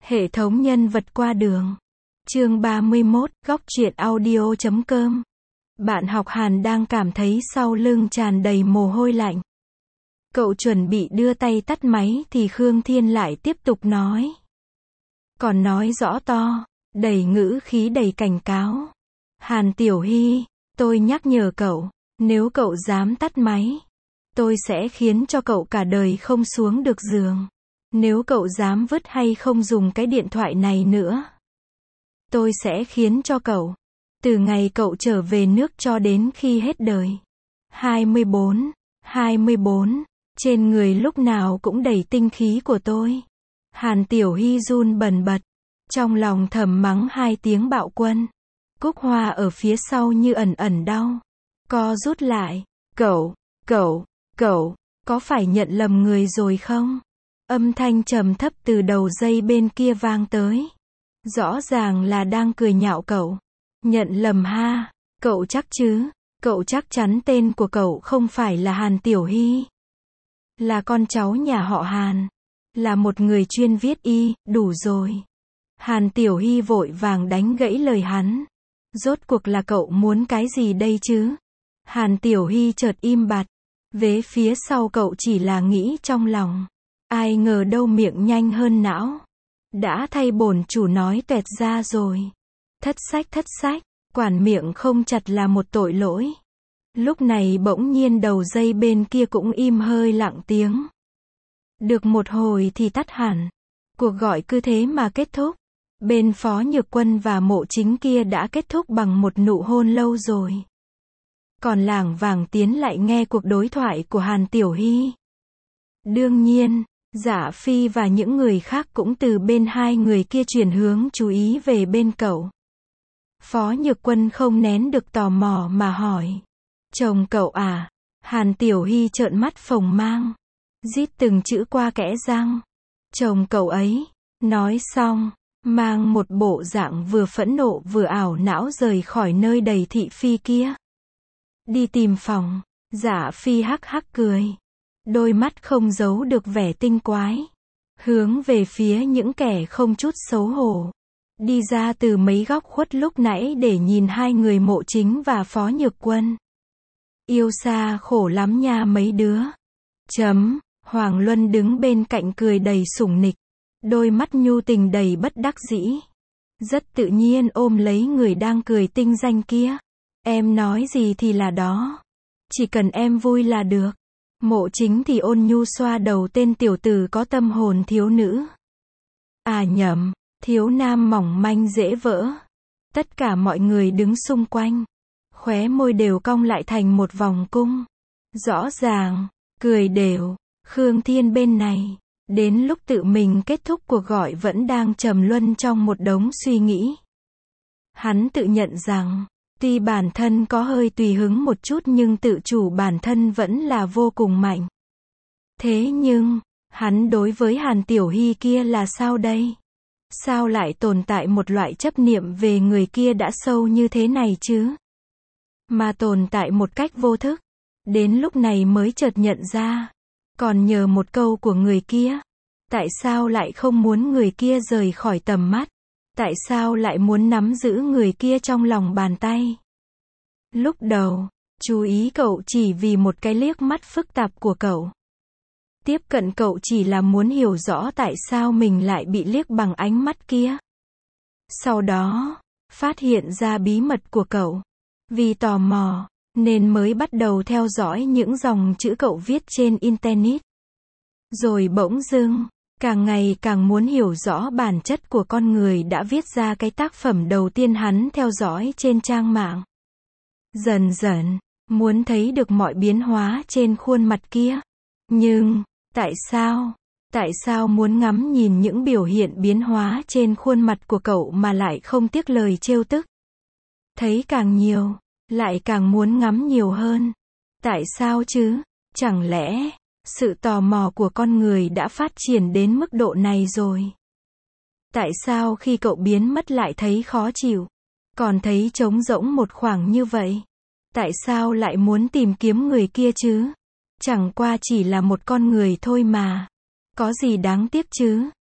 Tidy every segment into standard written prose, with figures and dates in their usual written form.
Hệ thống nhân vật qua đường. Chương 31, góc truyện audio.com. Bạn học Hàn đang cảm thấy sau lưng tràn đầy mồ hôi lạnh. Cậu chuẩn bị đưa tay tắt máy thì Khương Thiên lại tiếp tục nói. Còn nói rõ to, đầy ngữ khí đầy cảnh cáo. Hàn Tiểu Hy, tôi nhắc nhở cậu, nếu cậu dám tắt máy, tôi sẽ khiến cho cậu cả đời không xuống được giường. Nếu cậu dám vứt hay không dùng cái điện thoại này nữa, tôi sẽ khiến cho cậu, từ ngày cậu trở về nước cho đến khi hết đời. 24, trên người lúc nào cũng đầy tinh khí của tôi. Hàn Tiểu Hy run bần bật, trong lòng thầm mắng hai tiếng bạo quân. Cúc Hoa ở phía sau như ẩn ẩn đau, co rút lại. Cậu, có phải nhận lầm người rồi không? Âm thanh trầm thấp từ đầu dây bên kia vang tới. Rõ ràng là đang cười nhạo cậu. Nhận lầm ha, cậu chắc chứ? Cậu chắc chắn tên của cậu không phải là Hàn Tiểu Hy, là con cháu nhà họ Hàn, là một người chuyên viết đủ rồi. Hàn Tiểu Hy vội vàng đánh gãy lời hắn. Rốt cuộc là cậu muốn cái gì đây chứ? Hàn Tiểu Hy chợt im bặt. Vế phía sau cậu chỉ là nghĩ trong lòng. Ai ngờ đâu miệng nhanh hơn não. Đã thay bổn chủ nói toẹt ra rồi. Thất sách, quản miệng không chặt là một tội lỗi. Lúc này bỗng nhiên đầu dây bên kia cũng im hơi lặng tiếng. Được một hồi thì tắt hẳn. Cuộc gọi cứ thế mà kết thúc. Bên Phó Nhược Quân và Mộ Chính kia đã kết thúc bằng một nụ hôn lâu rồi. Còn Lảng Vảng Tiến lại nghe cuộc đối thoại của Hàn Tiểu Hy. Đương nhiên, Dạ Phi và những người khác cũng từ bên hai người kia chuyển hướng chú ý về bên cậu. Phó Nhược Quân không nén được tò mò mà hỏi. Chồng cậu à? Hàn Tiểu Hy trợn mắt phồng mang, rít từng chữ qua kẽ răng. Chồng cậu ấy. Nói xong, mang một bộ dạng vừa phẫn nộ vừa ảo não rời khỏi nơi đầy thị phi kia. Đi tìm phòng. Dạ Phi hắc hắc cười, đôi mắt không giấu được vẻ tinh quái, hướng về phía những kẻ không chút xấu hổ đi ra từ mấy góc khuất lúc nãy để nhìn hai người Mộ Chính và Phó Nhược Quân. Yêu xa khổ lắm nha mấy đứa. Hoàng Luân đứng bên cạnh cười đầy sủng nịch, đôi mắt nhu tình đầy bất đắc dĩ. Rất tự nhiên ôm lấy người đang cười tinh danh kia. Em nói gì thì là đó. Chỉ cần em vui là được. Mộ Chính thì ôn nhu xoa đầu tên tiểu tử có tâm hồn thiếu nữ. À nhầm, thiếu nam mỏng manh dễ vỡ. Tất cả mọi người đứng xung quanh, khóe môi đều cong lại thành một vòng cung. Rõ ràng, cười đều. Khương Thiên bên này, đến lúc tự mình kết thúc cuộc gọi vẫn đang trầm luân trong một đống suy nghĩ. Hắn tự nhận rằng, tuy bản thân có hơi tùy hứng một chút nhưng tự chủ bản thân vẫn là vô cùng mạnh. Thế nhưng, hắn đối với Hàn Tiểu Hy kia là sao đây? Sao lại tồn tại một loại chấp niệm về người kia đã sâu như thế này chứ? Mà tồn tại một cách vô thức. Đến lúc này mới chợt nhận ra. Còn nhờ một câu của người kia. Tại sao lại không muốn người kia rời khỏi tầm mắt? Tại sao lại muốn nắm giữ người kia trong lòng bàn tay? Lúc đầu, chú ý cậu chỉ vì một cái liếc mắt phức tạp của cậu. Tiếp cận cậu chỉ là muốn hiểu rõ tại sao mình lại bị liếc bằng ánh mắt kia. Sau đó, phát hiện ra bí mật của cậu. Vì tò mò, nên mới bắt đầu theo dõi những dòng chữ cậu viết trên Internet. Rồi bỗng dưng, càng ngày càng muốn hiểu rõ bản chất của con người đã viết ra cái tác phẩm đầu tiên hắn theo dõi trên trang mạng. Dần dần, muốn thấy được mọi biến hóa trên khuôn mặt kia. Nhưng, tại sao muốn ngắm nhìn những biểu hiện biến hóa trên khuôn mặt của cậu mà lại không tiếc lời trêu tức? Thấy càng nhiều, lại càng muốn ngắm nhiều hơn. Tại sao chứ? Chẳng lẽ, sự tò mò của con người đã phát triển đến mức độ này rồi? Tại sao khi cậu biến mất lại thấy khó chịu? Còn thấy trống rỗng một khoảng như vậy? Tại sao lại muốn tìm kiếm người kia chứ? Chẳng qua chỉ là một con người thôi mà. Có gì đáng tiếc chứ?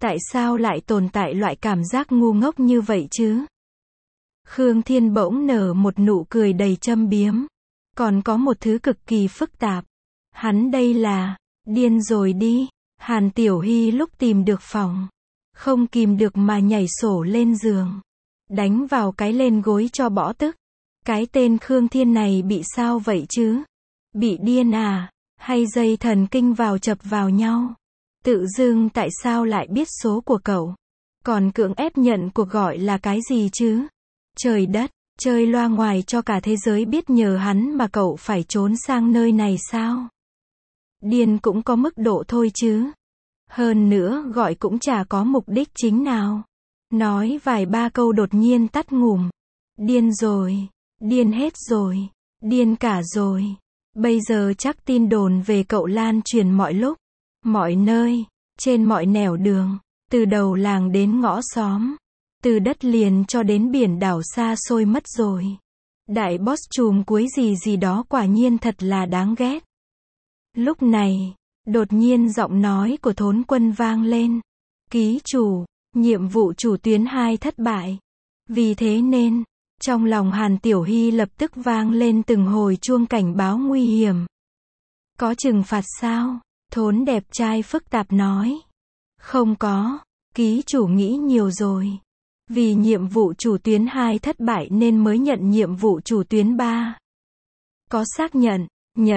Tại sao lại tồn tại loại cảm giác ngu ngốc như vậy chứ? Khương Thiên bỗng nở một nụ cười đầy châm biếm. Còn có một thứ cực kỳ phức tạp. Hắn đây là, điên rồi đi. Hàn Tiểu Hy lúc tìm được phòng, không kìm được mà nhảy sổ lên giường. Đánh vào cái lên gối cho bỏ tức. Cái tên Khương Thiên này bị sao vậy chứ? Bị điên à? Hay dây thần kinh vào chập vào nhau? Tự dưng tại sao lại biết số của cậu? Còn cưỡng ép nhận cuộc gọi là cái gì chứ? Trời đất, chơi loa ngoài cho cả thế giới biết nhờ hắn mà cậu phải trốn sang nơi này sao? Điên cũng có mức độ thôi chứ. Hơn nữa gọi cũng chả có mục đích chính nào. Nói vài ba câu đột nhiên tắt ngủm. Điên rồi. Điên hết rồi. Điên cả rồi. Bây giờ chắc tin đồn về cậu lan truyền mọi lúc, mọi nơi, trên mọi nẻo đường, từ đầu làng đến ngõ xóm, từ đất liền cho đến biển đảo xa xôi mất rồi. Đại boss trùm cuối gì gì đó quả nhiên thật là đáng ghét. Lúc này, đột nhiên giọng nói của Thốn Quân vang lên. Ký chủ, nhiệm vụ chủ tuyến 2 thất bại. Vì thế nên, trong lòng Hàn Tiểu Hy lập tức vang lên từng hồi chuông cảnh báo nguy hiểm. Có trừng phạt sao? Thốn đẹp trai phức tạp nói. Không có, ký chủ nghĩ nhiều rồi. Vì nhiệm vụ chủ tuyến 2 thất bại nên mới nhận nhiệm vụ chủ tuyến 3. Có xác nhận,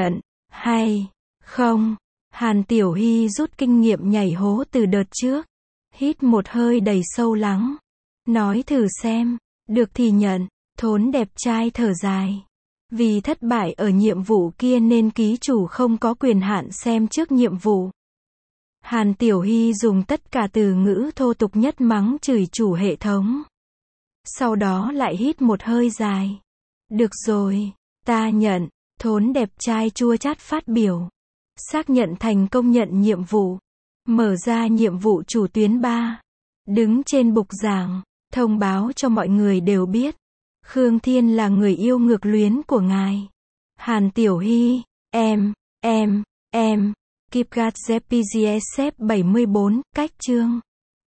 hay không? Hàn Tiểu Hy rút kinh nghiệm nhảy hố từ đợt trước. Hít một hơi đầy sâu lắng. Nói thử xem, được thì nhận. Thốn đẹp trai thở dài. Vì thất bại ở nhiệm vụ kia nên ký chủ không có quyền hạn xem trước nhiệm vụ. Hàn Tiểu Hy dùng tất cả từ ngữ thô tục nhất mắng chửi chủ hệ thống. Sau đó lại hít một hơi dài. Được rồi, ta nhận. Thốn đẹp trai chua chát phát biểu. Xác nhận thành công nhận nhiệm vụ. Mở ra nhiệm vụ chủ tuyến 3. Đứng trên bục giảng, thông báo cho mọi người đều biết. Khương Thiên là người yêu ngược luyến của ngài. Hàn Tiểu Hy, em, KitKat ZPGSF 74, cách chương.